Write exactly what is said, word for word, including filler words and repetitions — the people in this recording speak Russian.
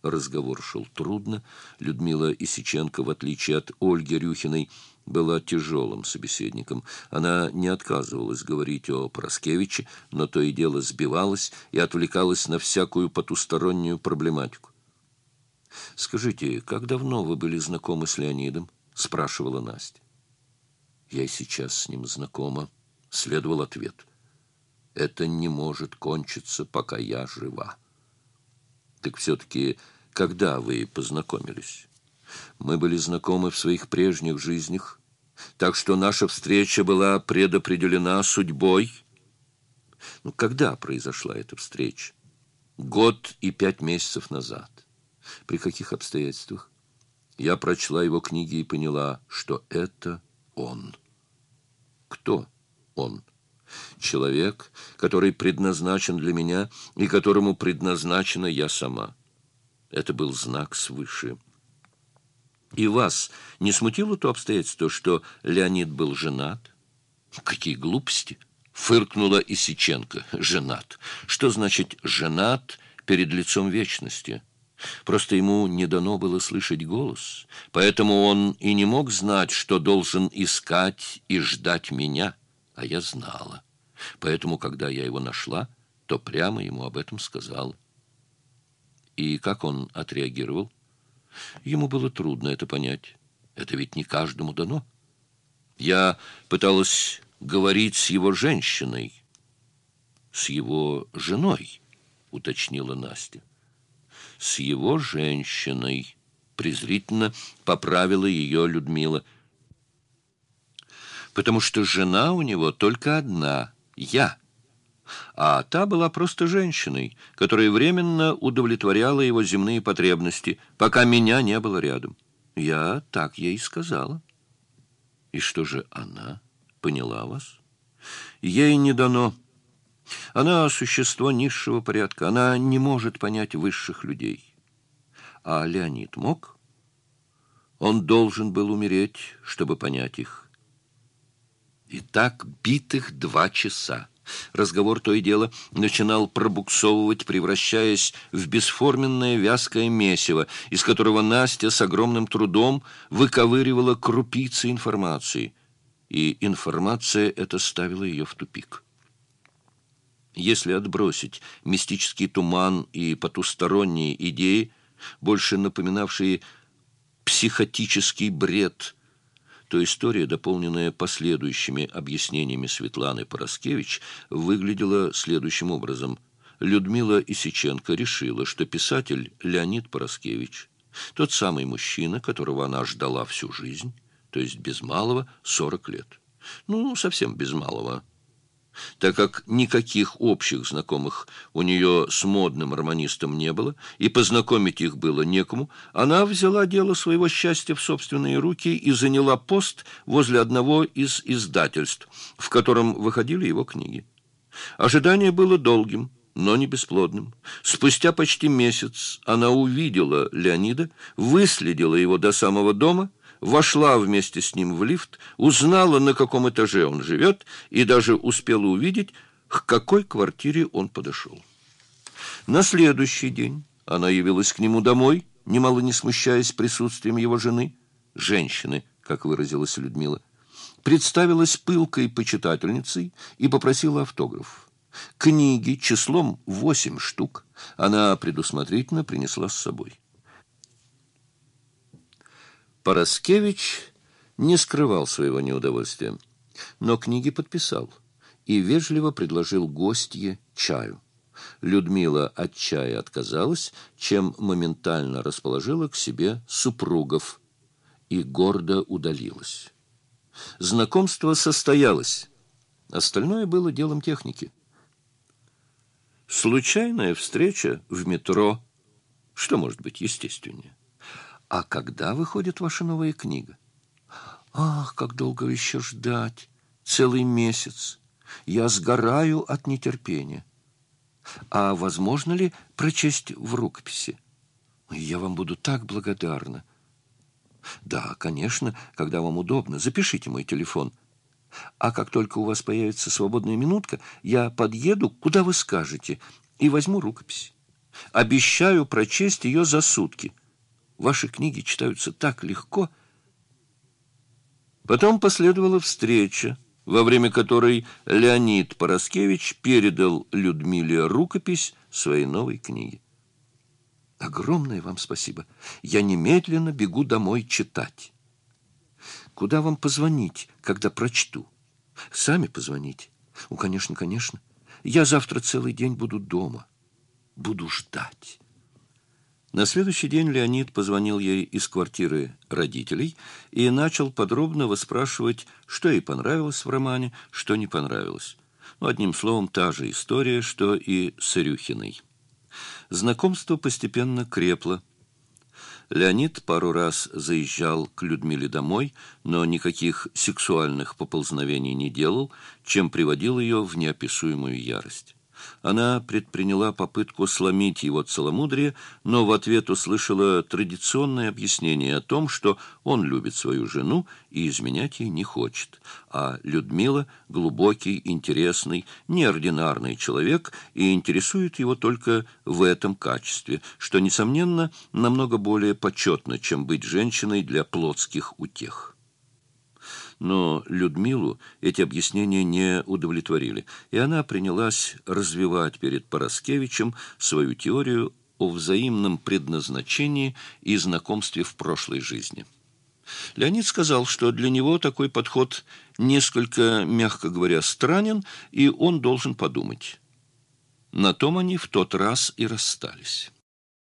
Разговор шел трудно. Людмила Исиченко, в отличие от Ольги Рюхиной, была тяжелым собеседником. Она не отказывалась говорить о Пороскевиче, но то и дело сбивалась и отвлекалась на всякую потустороннюю проблематику. «Скажите, как давно вы были знакомы с Леонидом?» — спрашивала Настя. «Я и сейчас с ним знакома», — следовал ответ. «Это не может кончиться, пока я жива». «Так все-таки когда вы познакомились?» «Мы были знакомы в своих прежних жизнях, так что наша встреча была предопределена судьбой». «Ну, когда произошла эта встреча?» «Год и пять месяцев назад». «При каких обстоятельствах?» «Я прочла его книги и поняла, что это он». «Кто он?» «Человек, который предназначен для меня и которому предназначена я сама». Это был знак свыше. «И вас не смутило то обстоятельство, что Леонид был женат?» «Какие глупости!» — фыркнула Исиченко. «Женат. Что значит «женат» перед лицом вечности?» Просто ему не дано было слышать голос, поэтому он и не мог знать, что должен искать и ждать меня, а я знала. Поэтому, когда я его нашла, то прямо ему об этом сказала. И как он отреагировал? Ему было трудно это понять. Это ведь не каждому дано. Я пыталась говорить с его женщиной, с его женой, уточнила Настя. С его женщиной, презрительно поправила ее Людмила. Потому что жена у него только одна, я. А та была просто женщиной, которая временно удовлетворяла его земные потребности, пока меня не было рядом. Я так ей сказала. И что же она поняла вас? Ей не дано. Она существо низшего порядка, она не может понять высших людей. А Леонид мог? Он должен был умереть, чтобы понять их. И так битых два часа. Разговор то и дело начинал пробуксовывать, превращаясь в бесформенное вязкое месиво, из которого Настя с огромным трудом выковыривала крупицы информации. И информация эта ставила ее в тупик. Если отбросить мистический туман и потусторонние идеи, больше напоминавшие психотический бред, то история, дополненная последующими объяснениями Светланы Пороскевич, выглядела следующим образом. Людмила Исиченко решила, что писатель Леонид Пороскевич, тот самый мужчина, которого она ждала всю жизнь, то есть без малого сорок лет. Ну, совсем без малого. Так как никаких общих знакомых у нее с модным романистом не было, и познакомить их было некому, она взяла дело своего счастья в собственные руки и заняла пост возле одного из издательств, в котором выходили его книги. Ожидание было долгим, но не бесплодным. Спустя почти месяц она увидела Леонида, выследила его до самого дома, вошла вместе с ним в лифт, узнала, на каком этаже он живет, и даже успела увидеть, к какой квартире он подошел. На следующий день она явилась к нему домой, немало не смущаясь присутствием его жены, женщины, как выразилась Людмила, представилась пылкой почитательницей и попросила автограф. Книги числом восемь штук она предусмотрительно принесла с собой. Пороскевич не скрывал своего неудовольствия, но книги подписал и вежливо предложил гостье чаю. Людмила от чая отказалась, чем моментально расположила к себе супругов и гордо удалилась. Знакомство состоялось. Остальное было делом техники. Случайная встреча в метро. Что может быть естественнее? А когда выходит ваша новая книга? Ах, как долго еще ждать! Целый месяц. Я сгораю от нетерпения. А возможно ли прочесть в рукописи? Я вам буду так благодарна. Да, конечно, когда вам удобно. Запишите мой телефон. А как только у вас появится свободная минутка, я подъеду, куда вы скажете, и возьму рукопись. Обещаю прочесть ее за сутки. Ваши книги читаются так легко». Потом последовала встреча, во время которой Леонид Параскевич передал Людмиле рукопись своей новой книги. «Огромное вам спасибо. Я немедленно бегу домой читать. Куда вам позвонить, когда прочту? Сами позвоните. Ну, конечно, конечно. Я завтра целый день буду дома. Буду ждать». На следующий день Леонид позвонил ей из квартиры родителей и начал подробно выспрашивать, что ей понравилось в романе, что не понравилось. Ну, одним словом, та же история, что и с Рюхиной. Знакомство постепенно крепло. Леонид пару раз заезжал к Людмиле домой, но никаких сексуальных поползновений не делал, чем приводил ее в неописуемую ярость. Она предприняла попытку сломить его целомудрие, но в ответ услышала традиционное объяснение о том, что он любит свою жену и изменять ей не хочет, а Людмила – глубокий, интересный, неординарный человек и интересует его только в этом качестве, что, несомненно, намного более почетно, чем быть женщиной для плотских утех. Но Людмилу эти объяснения не удовлетворили, и она принялась развивать перед Параскевичем свою теорию о взаимном предназначении и знакомстве в прошлой жизни. Леонид сказал, что для него такой подход несколько, мягко говоря, странен, и он должен подумать. На том они в тот раз и расстались.